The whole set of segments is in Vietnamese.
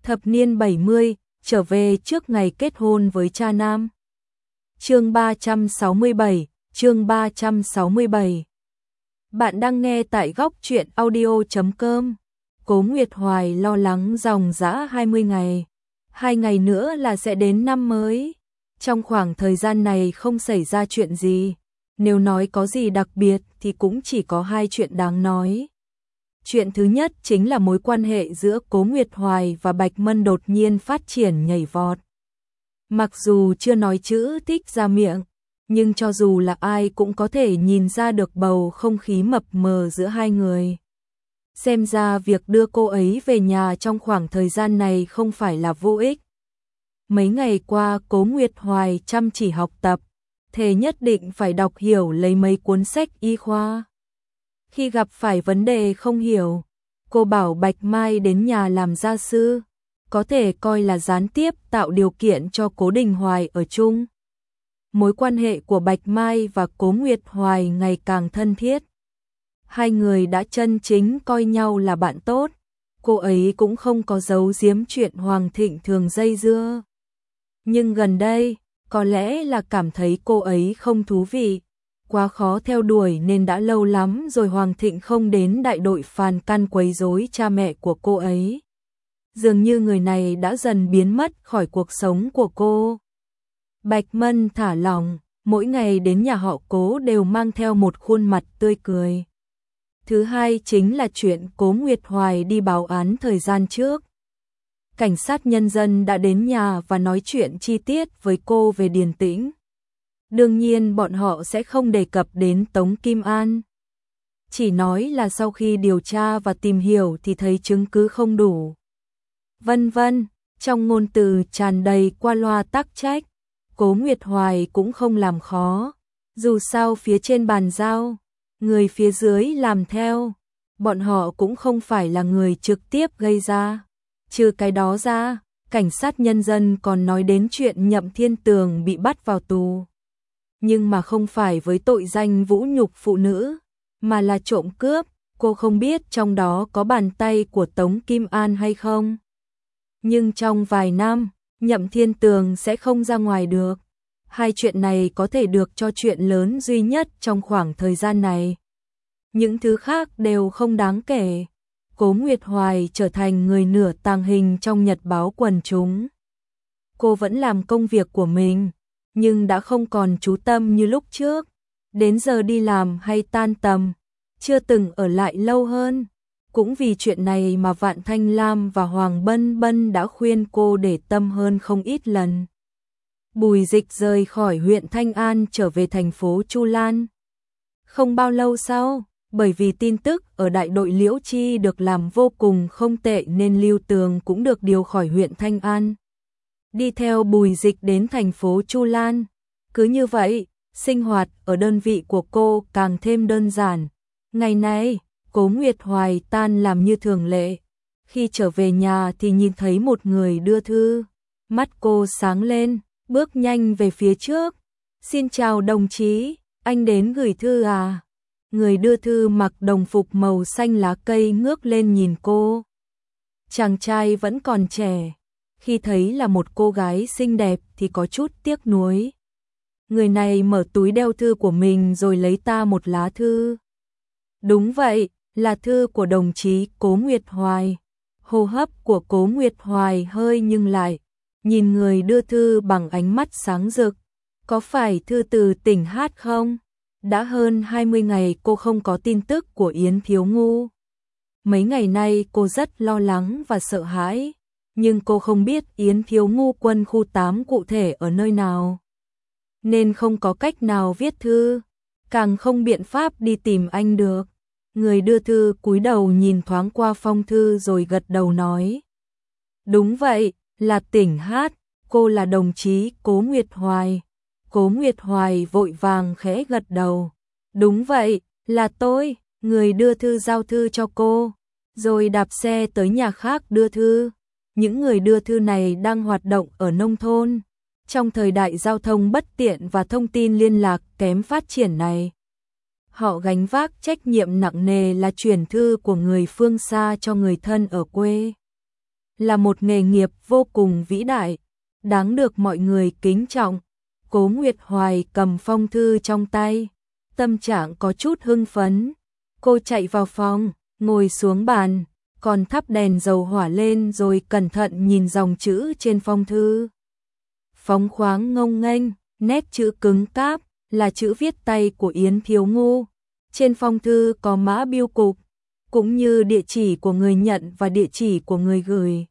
Thập niên 70, trở về trước ngày kết hôn với cha nam. Chương 367, chương 367. Bạn đang nghe tại góc truyện audio.com. Cố Nguyệt Hoài lo lắng dòng dã 20 ngày. 2 ngày nữa là sẽ đến năm mới. Trong khoảng thời gian này không xảy ra chuyện gì. Nếu nói có gì đặc biệt thì cũng chỉ có 2 chuyện đáng nói. Chuyện thứ nhất chính là mối quan hệ giữa Cố Nguyệt Hoài và Bạch Mân đột nhiên phát triển nhảy vọt. Mặc dù chưa nói chữ thích ra miệng, nhưng cho dù là ai cũng có thể nhìn ra được bầu không khí mập mờ giữa hai người. Xem ra việc đưa cô ấy về nhà trong khoảng thời gian này không phải là vô ích. Mấy ngày qua Cố Nguyệt Hoài chăm chỉ học tập, thề nhất định phải đọc hiểu lấy mấy cuốn sách y khoa. Khi gặp phải vấn đề không hiểu, cô bảo Bạch Mai đến nhà làm gia sư, có thể coi là gián tiếp tạo điều kiện cho Cố Đình Hoài ở chung. Mối quan hệ của Bạch Mai và Cố Nguyệt Hoài ngày càng thân thiết. Hai người đã chân chính coi nhau là bạn tốt, cô ấy cũng không có giấu giếm chuyện Hoàng Thịnh thường dây dưa. Nhưng gần đây, có lẽ là cảm thấy cô ấy không thú vị, quá khó theo đuổi nên đã lâu lắm rồi Hoàng Thịnh không đến đại đội phàn căn quấy rối cha mẹ của cô ấy. Dường như người này đã dần biến mất khỏi cuộc sống của cô. Bạch Mân thả lỏng, mỗi ngày đến nhà họ Cố đều mang theo một khuôn mặt tươi cười. Thứ hai chính là chuyện Cố Nguyệt Hoài đi báo án thời gian trước. Cảnh sát nhân dân đã đến nhà và nói chuyện chi tiết với cô về Điền Tĩnh. Đương nhiên bọn họ sẽ không đề cập đến Tống Kim An. Chỉ nói là sau khi điều tra và tìm hiểu thì thấy chứng cứ không đủ. Vân vân, trong ngôn từ tràn đầy qua loa tắc trách. Cố Nguyệt Hoài cũng không làm khó. Dù sao phía trên bàn giao, người phía dưới làm theo. Bọn họ cũng không phải là người trực tiếp gây ra. Trừ cái đó ra, cảnh sát nhân dân còn nói đến chuyện Nhậm Thiên Tường bị bắt vào tù. Nhưng mà không phải với tội danh vũ nhục phụ nữ, mà là trộm cướp. Cô không biết trong đó có bàn tay của Tống Kim An hay không. Nhưng trong vài năm, Nhậm Thiên Tường sẽ không ra ngoài được. Hai chuyện này có thể được cho chuyện lớn duy nhất trong khoảng thời gian này. Những thứ khác đều không đáng kể. Cố Nguyệt Hoài trở thành người nửa tàng hình trong nhật báo quần chúng. Cô vẫn làm công việc của mình, nhưng đã không còn chú tâm như lúc trước. Đến giờ đi làm hay tan tầm, chưa từng ở lại lâu hơn. Cũng vì chuyện này mà Vạn Thanh Lam và Hoàng Bân Bân đã khuyên cô để tâm hơn không ít lần. Bùi Dịch rời khỏi huyện Thanh An trở về thành phố Chu Lan. Không bao lâu sau, bởi vì tin tức ở đại đội Liễu Chi được làm vô cùng không tệ nên Lưu Tường cũng được điều khỏi huyện Thanh An. Đi theo Bùi Dịch đến thành phố Chu Lan. Cứ như vậy, sinh hoạt ở đơn vị của cô càng thêm đơn giản. Ngày nay, Cố Nguyệt Hoài tan làm như thường lệ. Khi trở về nhà thì nhìn thấy một người đưa thư. Mắt cô sáng lên, bước nhanh về phía trước. Xin chào đồng chí, anh đến gửi thư à? Người đưa thư mặc đồng phục màu xanh lá cây ngước lên nhìn cô. Chàng trai vẫn còn trẻ. Khi thấy là một cô gái xinh đẹp thì có chút tiếc nuối. Người này mở túi đeo thư của mình rồi lấy ta một lá thư. Đúng vậy, là thư của đồng chí Cố Nguyệt Hoài. Hô hấp của Cố Nguyệt Hoài hơi nhưng lại, nhìn người đưa thư bằng ánh mắt sáng rực. Có phải thư từ tỉnh Hát không? Đã hơn 20 ngày cô không có tin tức của Yến Thiếu Ngu. Mấy ngày nay cô rất lo lắng và sợ hãi, nhưng cô không biết Yến Thiếu Ngu quân khu 8 cụ thể ở nơi nào. Nên không có cách nào viết thư, càng không biện pháp đi tìm anh được. Người đưa thư cúi đầu nhìn thoáng qua phong thư rồi gật đầu nói. Đúng vậy, là tỉnh Hát, cô là đồng chí Cố Nguyệt Hoài. Cố Nguyệt Hoài vội vàng khẽ gật đầu. Đúng vậy, là tôi. Người đưa thư giao thư cho cô, rồi đạp xe tới nhà khác đưa thư. Những người đưa thư này đang hoạt động ở nông thôn. Trong thời đại giao thông bất tiện và thông tin liên lạc kém phát triển này, họ gánh vác trách nhiệm nặng nề là chuyển thư của người phương xa cho người thân ở quê. là một nghề nghiệp vô cùng vĩ đại, đáng được mọi người kính trọng. Cố Nguyệt Hoài cầm phong thư trong tay, tâm trạng có chút hưng phấn. Cô chạy vào phòng, ngồi xuống bàn, còn thắp đèn dầu hỏa lên rồi cẩn thận nhìn dòng chữ trên phong thư. Phóng khoáng ngông nghênh, nét chữ cứng cáp, là chữ viết tay của Yến Thiếu Ngu. Trên phong thư có mã bưu cục, cũng như địa chỉ của người nhận và địa chỉ của người gửi.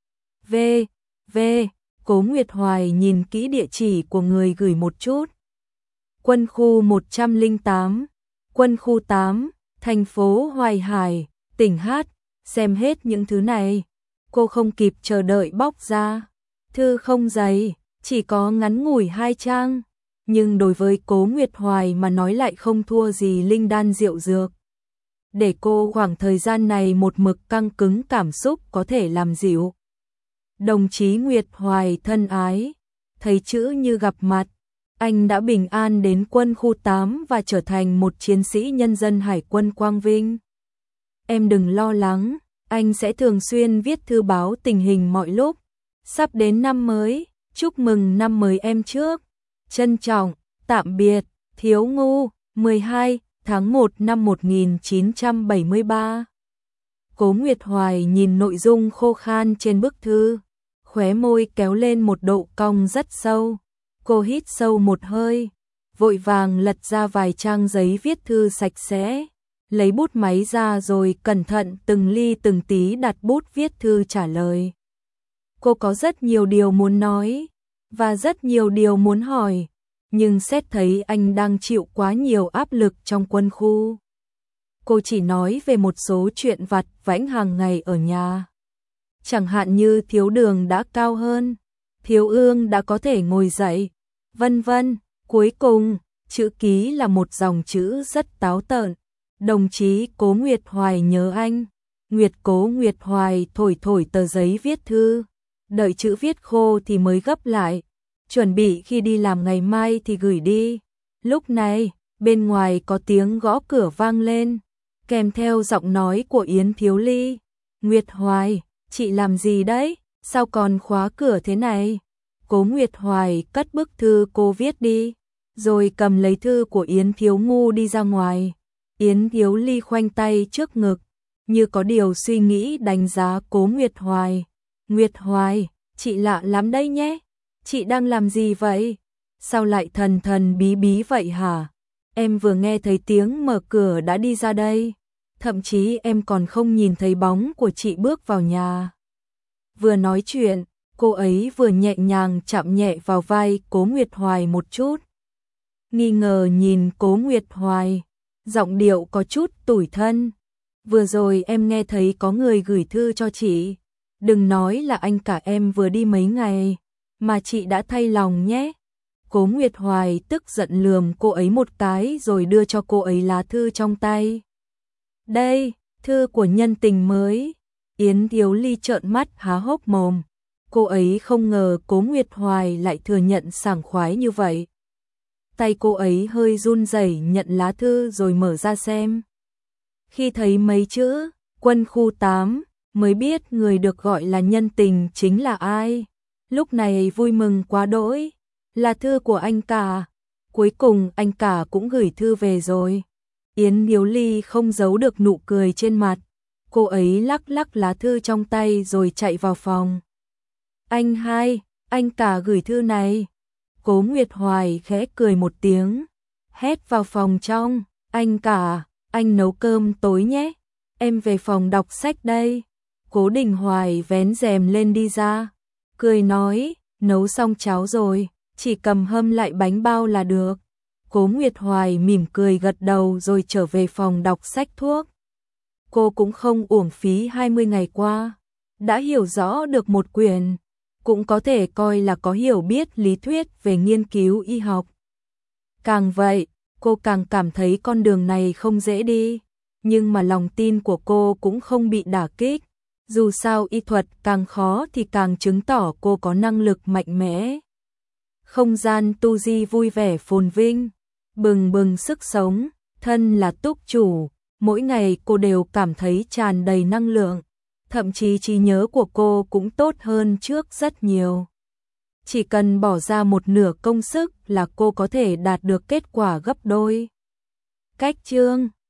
V. Cố Nguyệt Hoài nhìn kỹ địa chỉ của người gửi một chút. Quân khu 108, quân khu 8, thành phố Hoài Hải, tỉnh Hát. Xem hết những thứ này, cô không kịp chờ đợi bóc ra. Thư không dày, chỉ có ngắn ngủi 2 trang, nhưng đối với Cố Nguyệt Hoài mà nói lại không thua gì linh đan rượu dược. Để cô khoảng thời gian này một mực căng cứng cảm xúc có thể làm dịu. Đồng chí Nguyệt Hoài thân ái, thấy chữ như gặp mặt, anh đã bình an đến quân khu 8 và trở thành một chiến sĩ nhân dân Hải quân Quang Vinh. Em đừng lo lắng, anh sẽ thường xuyên viết thư báo tình hình mọi lúc. Sắp đến năm mới, chúc mừng năm mới em trước. Trân trọng, tạm biệt, Thiếu Ngu, 12 tháng 1 năm 1973. Cố Nguyệt Hoài nhìn nội dung khô khan trên bức thư, khóe môi kéo lên một độ cong rất sâu. Cô hít sâu một hơi, vội vàng lật ra vài trang giấy viết thư sạch sẽ, lấy bút máy ra rồi cẩn thận từng ly từng tí đặt bút viết thư trả lời. Cô có rất nhiều điều muốn nói, và rất nhiều điều muốn hỏi, nhưng xét thấy anh đang chịu quá nhiều áp lực trong quân khu. Cô chỉ nói về một số chuyện vặt vãnh hàng ngày ở nhà. Chẳng hạn như Thiếu Đường đã cao hơn, Thiếu Ương đã có thể ngồi dậy, vân vân. Cuối cùng, chữ ký là một dòng chữ rất táo tợn. Đồng chí Cố Nguyệt Hoài nhớ anh. Cố Nguyệt Hoài thổi tờ giấy viết thư, đợi chữ viết khô thì mới gấp lại, chuẩn bị khi đi làm ngày mai thì gửi đi. Lúc này, bên ngoài có tiếng gõ cửa vang lên, kèm theo giọng nói của Yến Thiếu Ly. Nguyệt Hoài, chị làm gì đấy? Sao còn khóa cửa thế này? Cố Nguyệt Hoài cất bức thư cô viết đi, rồi cầm lấy thư của Yến Thiếu Ngu đi ra ngoài. Yến Thiếu Ly khoanh tay trước ngực, như có điều suy nghĩ đánh giá Cố Nguyệt Hoài. Nguyệt Hoài, chị lạ lắm đây nhé. Chị đang làm gì vậy? Sao lại thần thần bí bí vậy hả? Em vừa nghe thấy tiếng mở cửa đã đi ra đây. Thậm chí em còn không nhìn thấy bóng của chị bước vào nhà. Vừa nói chuyện, cô ấy vừa nhẹ nhàng chạm nhẹ vào vai Cố Nguyệt Hoài một chút. Nghi ngờ nhìn Cố Nguyệt Hoài, giọng điệu có chút tủi thân. Vừa rồi em nghe thấy có người gửi thư cho chị. Đừng nói là anh cả em vừa đi mấy ngày, mà chị đã thay lòng nhé. Cố Nguyệt Hoài tức giận lườm cô ấy một cái rồi đưa cho cô ấy lá thư trong tay. Đây, thư của nhân tình mới. Yến Thiếu Ly trợn mắt há hốc mồm. Cô ấy không ngờ Cố Nguyệt Hoài lại thừa nhận sảng khoái như vậy. Tay cô ấy hơi run rẩy nhận lá thư rồi mở ra xem. Khi thấy mấy chữ quân khu 8 mới biết người được gọi là nhân tình chính là ai. Lúc này vui mừng quá đỗi, là thư của anh cả. Cuối cùng anh cả cũng gửi thư về rồi. Yến Thiếu Ly không giấu được nụ cười trên mặt. Cô ấy lắc lắc lá thư trong tay rồi chạy vào phòng. Anh hai, anh cả gửi thư này. Cố Nguyệt Hoài khẽ cười một tiếng, hét vào phòng trong. Anh cả, anh nấu cơm tối nhé. Em về phòng đọc sách đây. Cố Đình Hoài vén rèm lên đi ra, cười nói, nấu xong cháo rồi, chỉ cầm hâm lại bánh bao là được. Cố Nguyệt Hoài mỉm cười gật đầu rồi trở về phòng đọc sách thuốc. Cô cũng không uổng phí 20 ngày qua, đã hiểu rõ được một quyển, cũng có thể coi là có hiểu biết lý thuyết về nghiên cứu y học. Càng vậy, cô càng cảm thấy con đường này không dễ đi, nhưng mà lòng tin của cô cũng không bị đả kích. Dù sao y thuật càng khó thì càng chứng tỏ cô có năng lực mạnh mẽ. Không gian tu di vui vẻ phồn vinh, bừng bừng sức sống, thân là túc chủ, mỗi ngày cô đều cảm thấy tràn đầy năng lượng. thậm chí trí nhớ của cô cũng tốt hơn trước rất nhiều. Chỉ cần bỏ ra một nửa công sức là cô có thể đạt được kết quả gấp đôi. Cách chương